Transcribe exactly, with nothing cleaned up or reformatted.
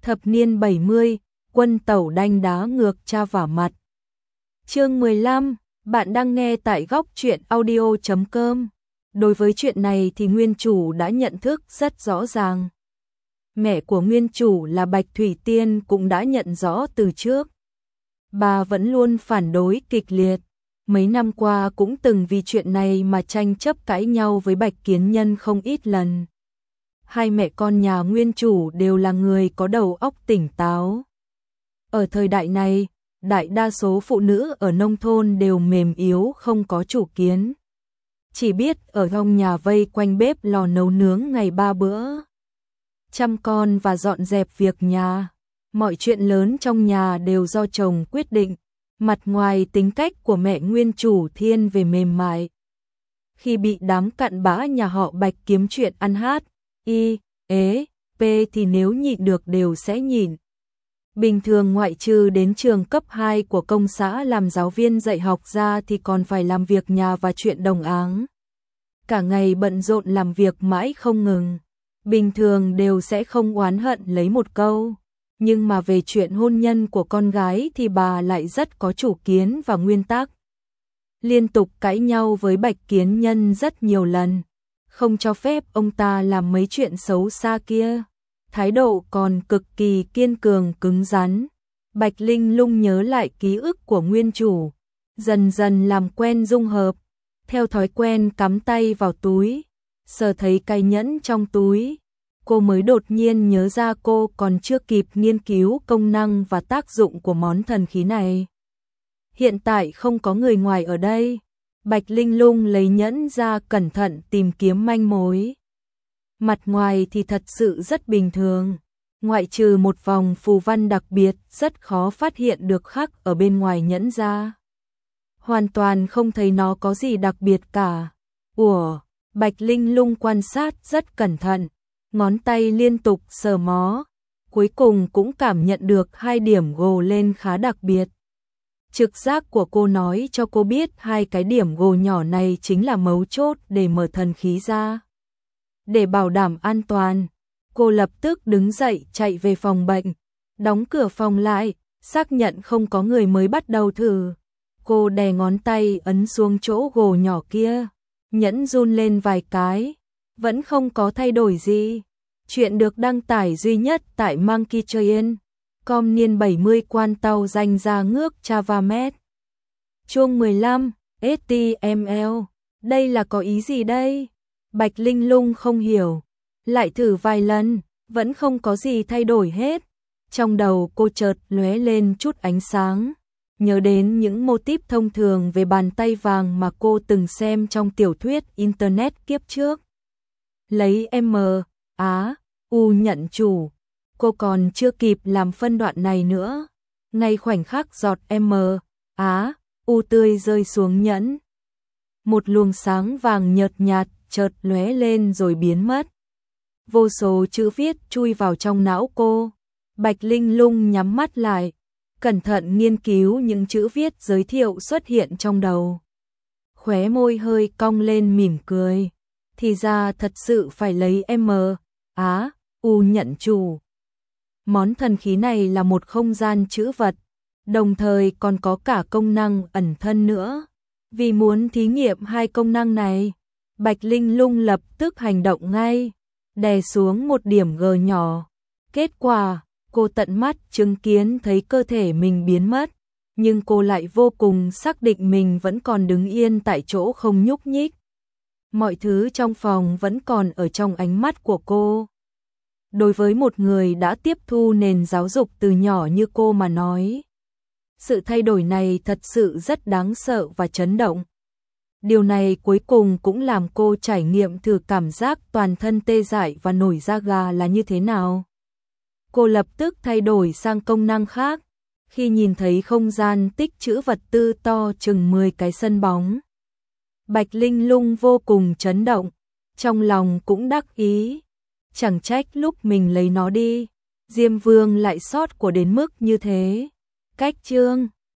Thập niên bảy mươi, quân tẩu đanh đá ngược cha vả mặt. Chương mười lăm, bạn đang nghe tại góc truyện audio chấm com. Đối với chuyện này thì nguyên chủ đã nhận thức rất rõ ràng. Mẹ của nguyên chủ là Bạch Thủy Tiên cũng đã nhận rõ từ trước. Bà vẫn luôn phản đối kịch liệt. Mấy năm qua cũng từng vì chuyện này mà tranh chấp cãi nhau với Bạch Kiến Nhân không ít lần. Hai mẹ con nhà nguyên chủ đều là người có đầu óc tỉnh táo. Ở thời đại này, đại đa số phụ nữ ở nông thôn đều mềm yếu không có chủ kiến. Chỉ biết ở trong nhà vây quanh bếp lò nấu nướng ngày ba bữa. Chăm con và dọn dẹp việc nhà. Mọi chuyện lớn trong nhà đều do chồng quyết định. Mặt ngoài tính cách của mẹ nguyên chủ thiên về mềm mại. Khi bị đám cặn bã nhà họ Bạch kiếm chuyện ăn hát, y, ế, p thì nếu nhịn được đều sẽ nhịn. Bình thường ngoại trừ đến trường cấp hai của công xã làm giáo viên dạy học ra thì còn phải làm việc nhà và chuyện đồng áng. Cả ngày bận rộn làm việc mãi không ngừng. Bình thường đều sẽ không oán hận lấy một câu. Nhưng mà về chuyện hôn nhân của con gái thì bà lại rất có chủ kiến và nguyên tắc. Liên tục cãi nhau với Bạch Kiến Nhân rất nhiều lần. Không cho phép ông ta làm mấy chuyện xấu xa kia. Thái độ còn cực kỳ kiên cường cứng rắn. Bạch Linh Lung nhớ lại ký ức của nguyên chủ. Dần dần làm quen dung hợp. Theo thói quen cắm tay vào túi. Sờ thấy cái nhẫn trong túi. Cô mới đột nhiên nhớ ra cô còn chưa kịp nghiên cứu công năng và tác dụng của món thần khí này. Hiện tại không có người ngoài ở đây. Bạch Linh Lung lấy nhẫn ra cẩn thận tìm kiếm manh mối. Mặt ngoài thì thật sự rất bình thường. Ngoại trừ một vòng phù văn đặc biệt rất khó phát hiện được khắc ở bên ngoài nhẫn ra. Hoàn toàn không thấy nó có gì đặc biệt cả. Ủa, Bạch Linh Lung quan sát rất cẩn thận. Ngón tay liên tục sờ mó. Cuối cùng cũng cảm nhận được hai điểm gồ lên khá đặc biệt. Trực giác của cô nói cho cô biết hai cái điểm gồ nhỏ này chính là mấu chốt để mở thần khí ra. Để bảo đảm an toàn, cô lập tức đứng dậy chạy về phòng bệnh, đóng cửa phòng lại, xác nhận không có người mới bắt đầu thử. Cô đè ngón tay ấn xuống chỗ gồ nhỏ kia, nhẫn run lên vài cái, vẫn không có thay đổi gì. Chuyện được đăng tải duy nhất tại Monkey Train. Com niên bảy mươi quan tàu danh ra ngước Chavamet. Chương mười lăm, ét tê em lờ. Đây là có ý gì đây? Bạch Linh Lung không hiểu. Lại thử vài lần, vẫn không có gì thay đổi hết. Trong đầu cô chợt lóe lên chút ánh sáng. Nhớ đến những mô típ thông thường về bàn tay vàng mà cô từng xem trong tiểu thuyết Internet kiếp trước. Lấy M, Á, U nhận chủ. Cô còn chưa kịp làm phân đoạn này nữa. Ngay khoảnh khắc giọt M, Á, U tươi rơi xuống nhẫn. Một luồng sáng vàng nhợt nhạt chợt lóe lên rồi biến mất. Vô số chữ viết chui vào trong não cô. Bạch Linh Lung nhắm mắt lại, cẩn thận nghiên cứu những chữ viết giới thiệu xuất hiện trong đầu. Khóe môi hơi cong lên mỉm cười. Thì ra thật sự phải lấy M, Á, U nhận chủ. Món thần khí này là một không gian trữ vật, đồng thời còn có cả công năng ẩn thân nữa. Vì muốn thí nghiệm hai công năng này, Bạch Linh Lung lập tức hành động ngay, đè xuống một điểm G nhỏ. Kết quả, cô tận mắt chứng kiến thấy cơ thể mình biến mất, nhưng cô lại vô cùng xác định mình vẫn còn đứng yên tại chỗ không nhúc nhích. Mọi thứ trong phòng vẫn còn ở trong ánh mắt của cô. Đối với một người đã tiếp thu nền giáo dục từ nhỏ như cô mà nói, sự thay đổi này thật sự rất đáng sợ và chấn động. Điều này cuối cùng cũng làm cô trải nghiệm thử cảm giác toàn thân tê dại và nổi da gà là như thế nào. Cô lập tức thay đổi sang công năng khác, khi nhìn thấy không gian tích trữ vật tư to chừng mười cái sân bóng. Bạch Linh Lung vô cùng chấn động, trong lòng cũng đắc ý. Chẳng trách lúc mình lấy nó đi, Diêm Vương lại sót của đến mức như thế. Cách chương